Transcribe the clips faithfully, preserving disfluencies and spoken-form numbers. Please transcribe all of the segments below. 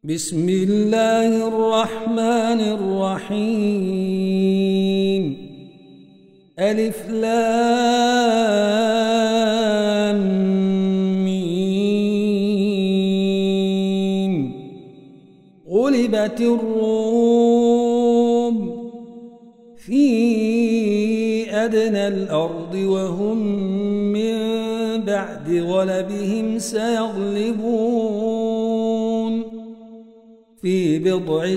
بسم الله الرحمن الرحيم ألف لام ميم غلبت الروم في أدنى الأرض وهم من بعد غلبهم سيغلبون في بضع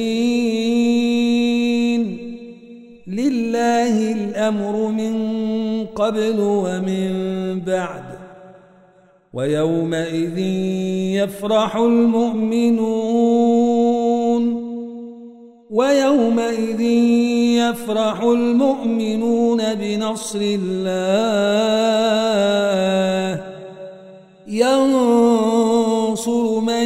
سنين لله الأمر من قبل ومن بعد ويومئذ يفرح المؤمنون ويومئذ يفرح المؤمنون بنصر الله ينصر من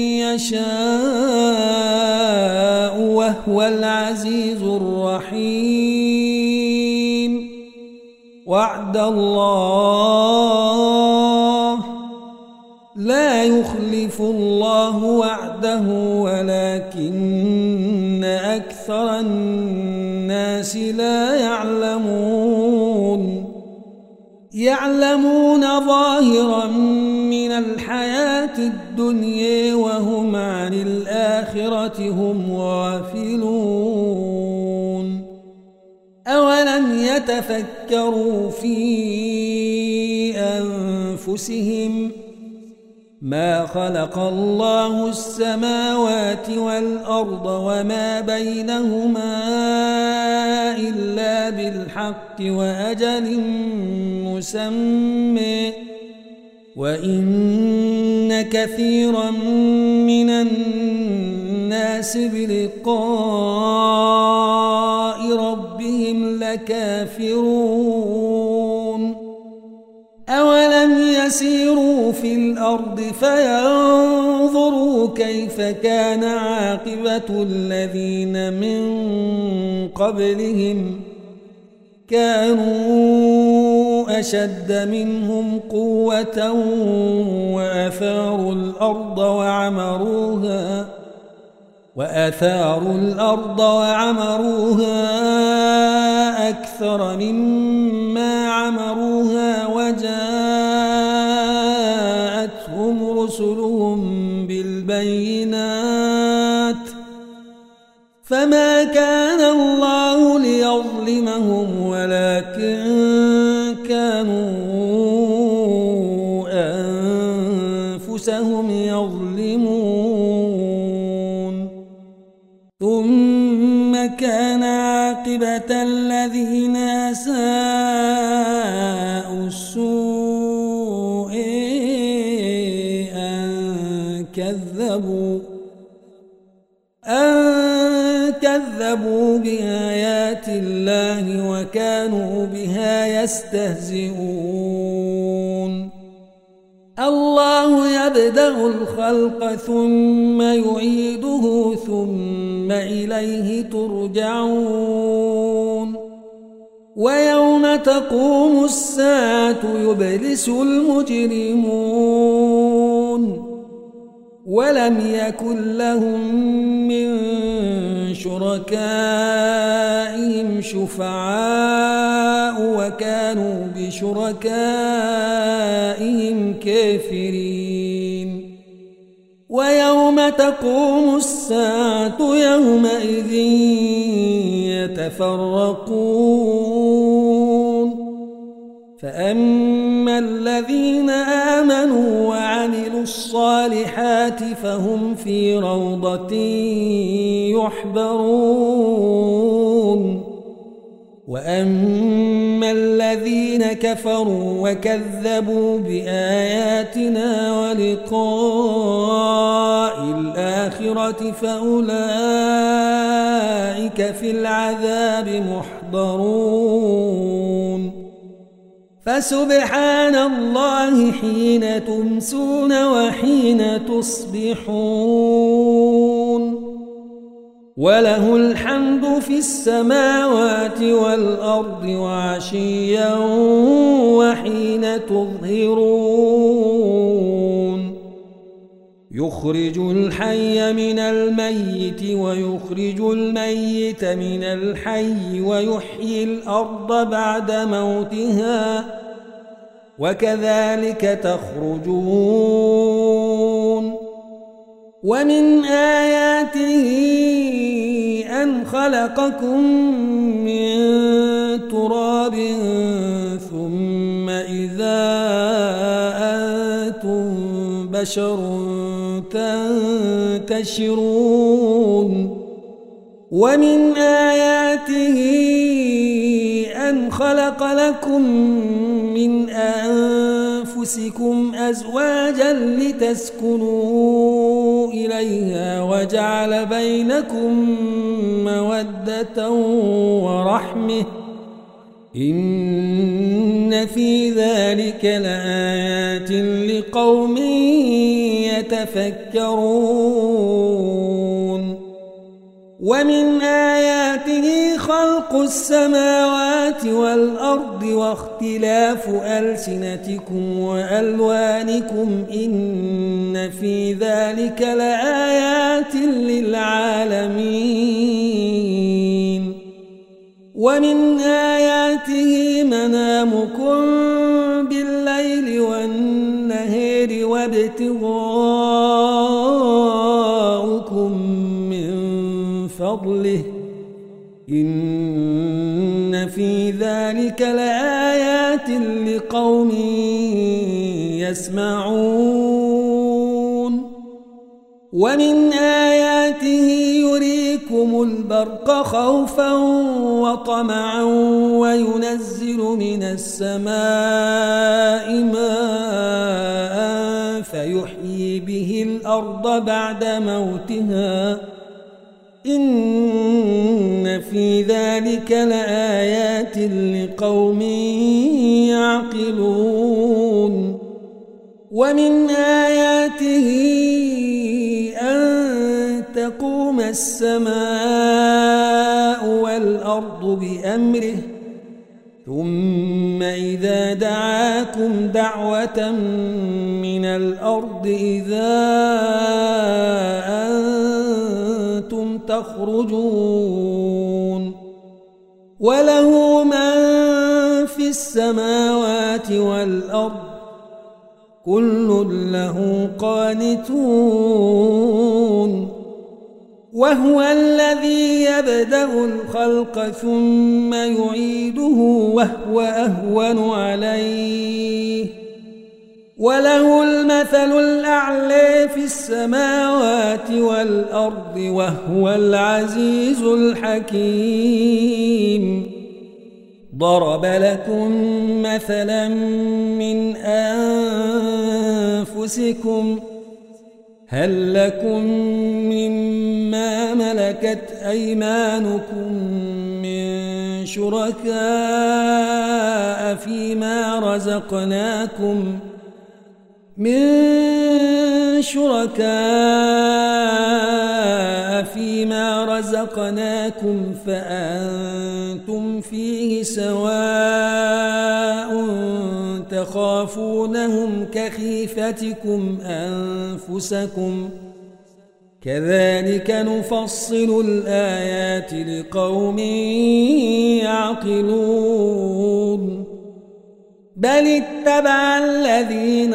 يشاء وهو العزيز الرحيم وعد الله لا يخلف الله وعده ولكن أكثر الناس لا يعلمون يعلمون ظاهرا من الحياة الدنيا وهم عن الآخرة هم غافلون أولم يتفكروا في أنفسهم ما خلق الله السماوات والأرض وما بينهما إلا بالحق وأجل مسمى وإن كثيرا من الناس بلقاء ربهم لكافرون أولم يسيروا في الأرض فينظروا كيف كان عاقبة الذين من قبلهم كانوا أشد منهم قوة وأثاروا الأرض وعمروها وأثاروا الأرض وعمروها أكثر مما عمروها وجاءتهم رسلهم بالبينات فما كان الله ليظلمهم ولكن كانوا أنفسهم يظلمون ثم كان عاقبة الذين أساءوا السوء أن كذبوا أن كذبوا بآيات الله وكانوا بها يستهزئون الله يبدأ الخلق ثم يعيده ثم إليه ترجعون ويوم تقوم الساعة يبلس المجرمون ولم يكن لهم من شركائهم شفعاء وكانوا بشركائهم كافرين ويوم تقوم الساعة يومئذ يتفرقون فأما الذين آمنوا وعملوا الصالحات فهم في روضة يحبرون وأما الذين كفروا وكذبوا بآياتنا ولقاء الآخرة فأولئك في العذاب محضرون فسبحان الله حين تمسون وحين تصبحون وله الحمد في السماوات والأرض وعشيا وحين تظهرون يخرج الحي من الميت ويخرج الميت من الحي ويحيي الأرض بعد موتها وكذلك تخرجون ومن آياته أن خلقكم من تراب ثم إذا أنتم بشر تنتشرون ومن آياته أن خلق لكم من أنفسكم أزواجا لتسكنوا إليها وجعل بينكم مودة ورحمة إن في ذلك لآيات لقوم يتفكرون ومن آياته خلق السماوات والأرض واختلاف ألسنتكم وألوانكم إن في ذلك لآيات للعالمين ومن آياته منامكم بالليل والنهار وابتغاؤكم من فضله إن في ذلك لآيات لقوم يسمعون ومن آياته يريكم البرق خوفا وطمعا وينزل من السماء ماء فيحيي به الأرض بعد موتها إن في ذلك لآيات لقوم يعقلون ومن آياته أن تقوم السماء والأرض بأمره ثم إذا دعاكم دعوة من الأرض إذا أنتم تخرجون وله من في السماوات والأرض كل له قانتون وهو الذي يبدأ الخلق ثم يعيده وهو أهون عليه وله المثل الأعلى في السماوات والأرض وهو العزيز الحكيم ضرب لكم مثلا من أنفسكم هل لكم مما ملكت أيمانكم من شركاء فيما رزقناكم من شركاء فيما رزقناكم فأنتم فيه سواء تخافونهم كخيفتكم أنفسكم كذلك نفصل الآيات لقوم يعقلون بل اتبع الذين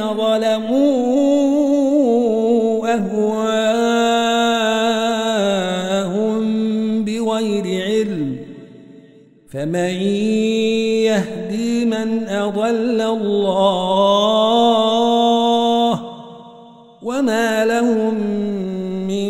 ظلموا أهواءهم بغير علم فمن يهدي من أضل الله وما لهم من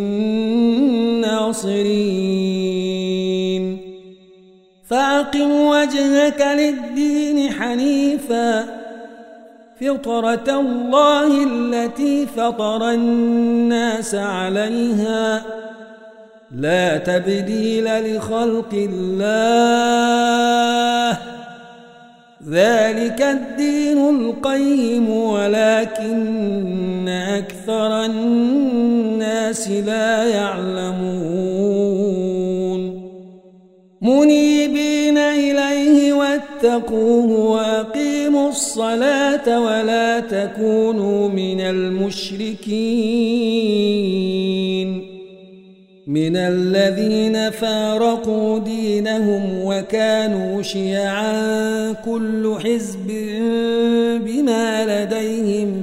ناصرين فأقم وجهك للدين حنيفا فطرة الله التي فطر الناس عليها لا تبديل لخلق الله ذلك الدين القيم ولكن أكثر الناس لا يعلمون منيبين إليه واتقوه وأقيموا الصلاة ولا تكونوا من المشركين من الذين فارقوا دينهم وكانوا شيعا كل حزب بما لديهم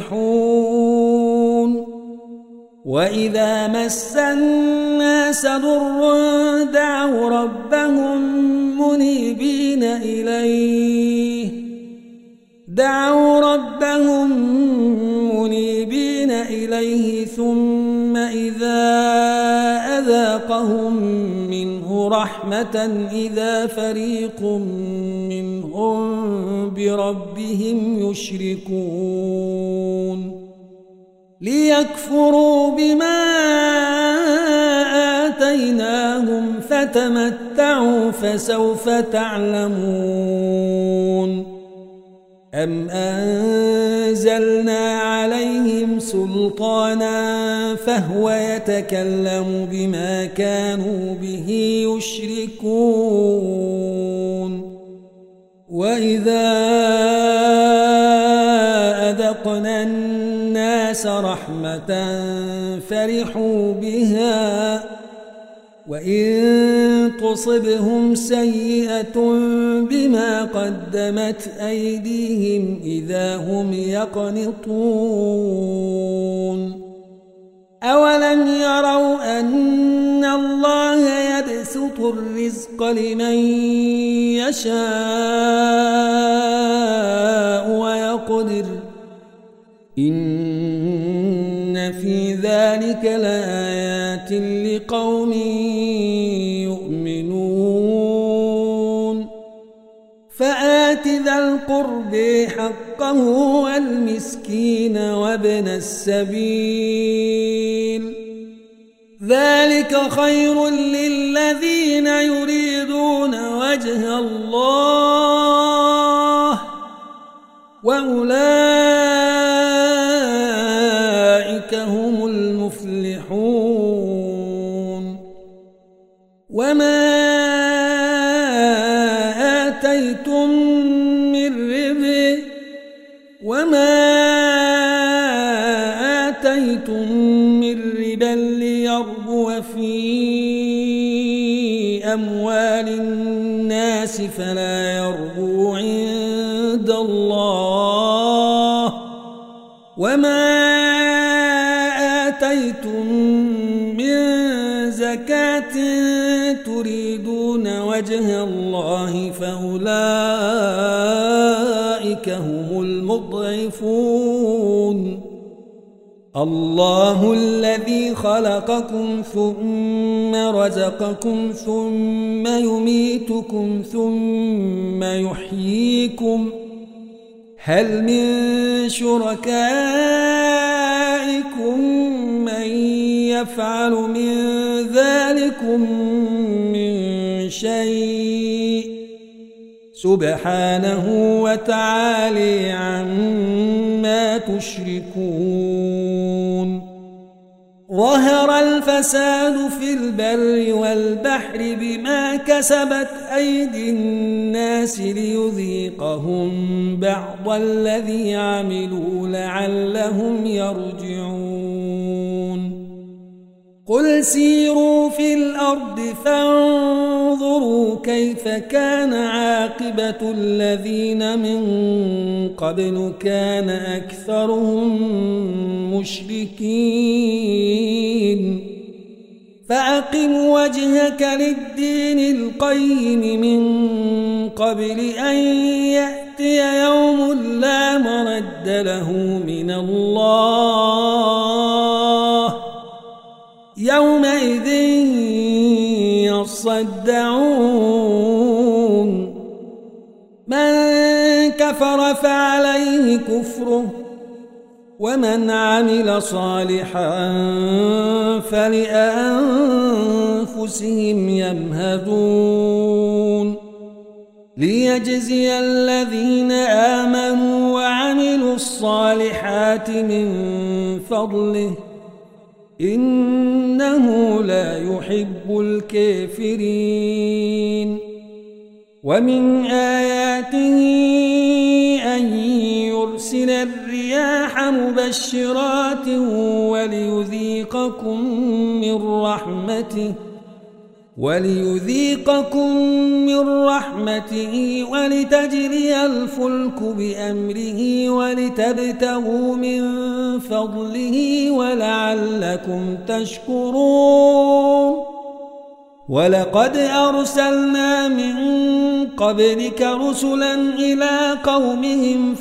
فرحون وإذا مس الناس ضر دعوا ربهم منيبين إليه دعوا ربهم منيبين إليه ثم إذا أذاقهم منه رحمة إذا فريق منهم بربهم يشركون ليكفروا بما آتيناهم فتمتعوا فسوف تعلمون أم أنزلنا عليهم سلطانا فهو يتكلم بما كانوا به يشركون وإذا أذقنا الناس رحمة فرحوا بها وإن تصبهم سيئة بما قدمت أيديهم إذا هم يقنطون أولم يروا أن الله يبسط الرزق لمن يشاء ويقدر إن في ذلك لآيات لقوم يؤمنون فآت ذا القرب حقه والمسكين وابن السبيل ذلك خير للذين يريدون وجه الله وأولئك هم المفلحون وما آتيتم من ربا وما آتيتم من ربا ليربو في أموال الناس فلا يربو عند الله وما آتيتم من زكاة تريدون وجه الله فأولئك هم المضعفون الله الذي خلقكم ثم رزقكم ثم يميتكم ثم يحييكم هل من شركائكم من يفعل من ذلكم من شيء سبحانه وتعالى عما تشركون ظهر الفساد في البر والبحر بما كسبت أيدي الناس ليذيقهم بعض الذي عملوا لعلهم يرجعون قل سيروا في الأرض فانظروا كيف كان عاقبة الذين من قبل كان أكثرهم مشركين فأقم وجهك للدين القيم من قبل أن يأتي يوم لا مرد له من الله يومئذ يصدعون من كفر فعليه كفره ومن عمل صالحا فلأنفسهم يمهدون ليجزي الذين آمنوا وعملوا الصالحات من فضله إنه لا يحب الكافرين ومن آياته أن ليرسل الرياح مبشرات وليذيقكم من رحمته وليذيقكم من رحمته ولتجري الفلك بأمره ولتبتغوا من فضله ولعلكم تشكرون ولقد أرسلنا من قبلك رسلا إلى قومهم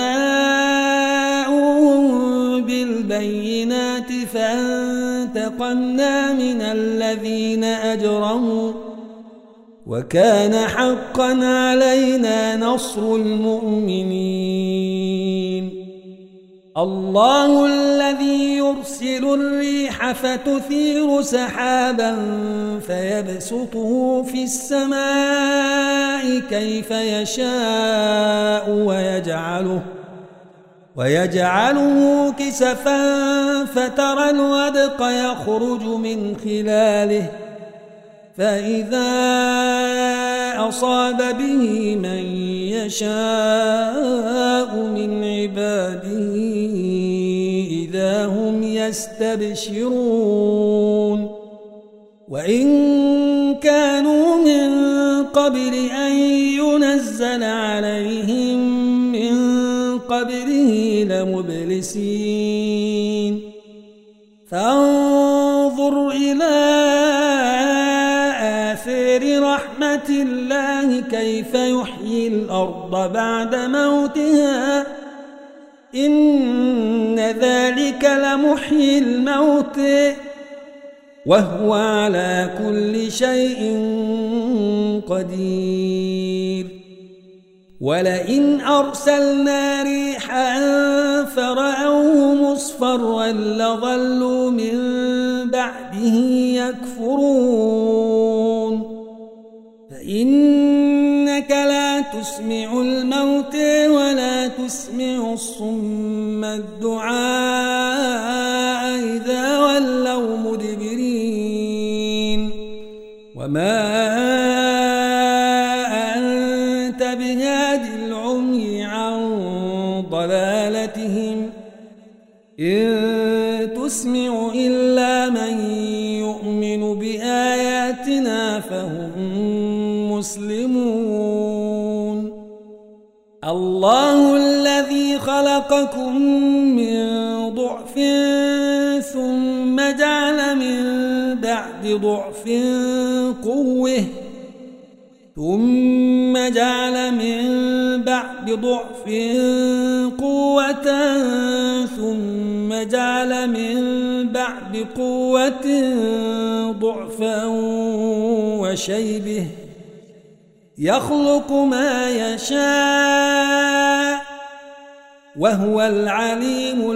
فجاءوهم بالبينات فانتقمنا من الذين أجرموا وكان حقا علينا نصر المؤمنين الله الذي يرسل الريح فتثير سحابا فيبسطه في السماء كيف يشاء ويجعله ويجعله كسفا فترى الودق يخرج من خلاله فإذا أصاب به من يشاء من عباده إذا هم يستبشرون وإن كانوا من قبل أن ينزل عليهم من قبله لمبلسين فانظر إلى آثار رحمة الله كيف يحيي الأرض بعد موتها إن ذلك لمحيي الموت وهو على كل شيء قدير ولئن أرسلنا ريحا فرأوه مصفرا لظلوا من بعده يكفرون فإنك لا تسمع الموت ولا تسمع الصم الدعاء إذا ولوا مدبرين وما أنت بهاد العمي عن ضلالتهم إن تسمع إلا من يؤمن بآياتنا فهم مسلمون الله الذي خلقكم من ضعف ثم جعل من بعد ضعف قوة ثم جعل من بعد ضعف قوة ثم جعل من بعد قوة ضعفا وشيبه يخلق ما يشاء وهو العليم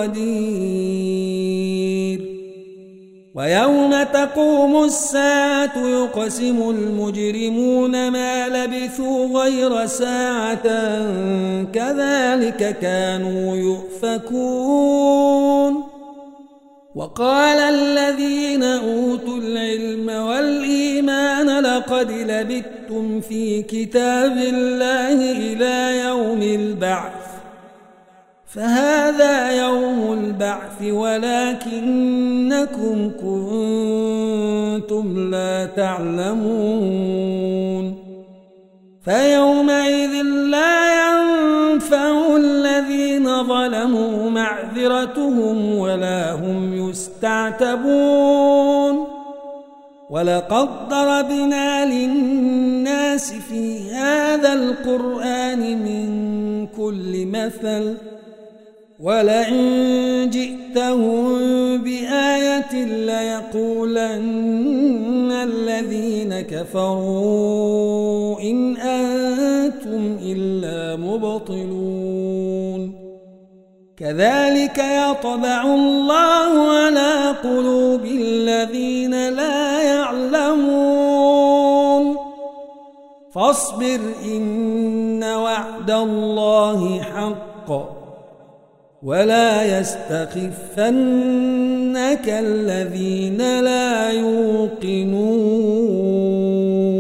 القدير ويوم تقوم الساعة يقسم المجرمون ما لبثوا غير ساعة كذلك كانوا يؤفكون وقال الذين أوتوا العلم والإيمان لقد لبثتم في كتاب الله إلى يوم البعث فهذا يوم البعث ولكنكم كنتم لا تعلمون فيومئذ لا ينفع الذين ظلموا معذرتهم ولا هم يستعتبون ولقد ضربنا للناس في هذا القرآن من كل مثل ولئن جئتهم بآية ليقولن الذين كفروا إن أنتم إلا مبطلون كذلك يطبع الله على قلوب الذين لا يعلمون فاصبر إن وعد الله حق ولا يستخفنك الذين لا يوقنون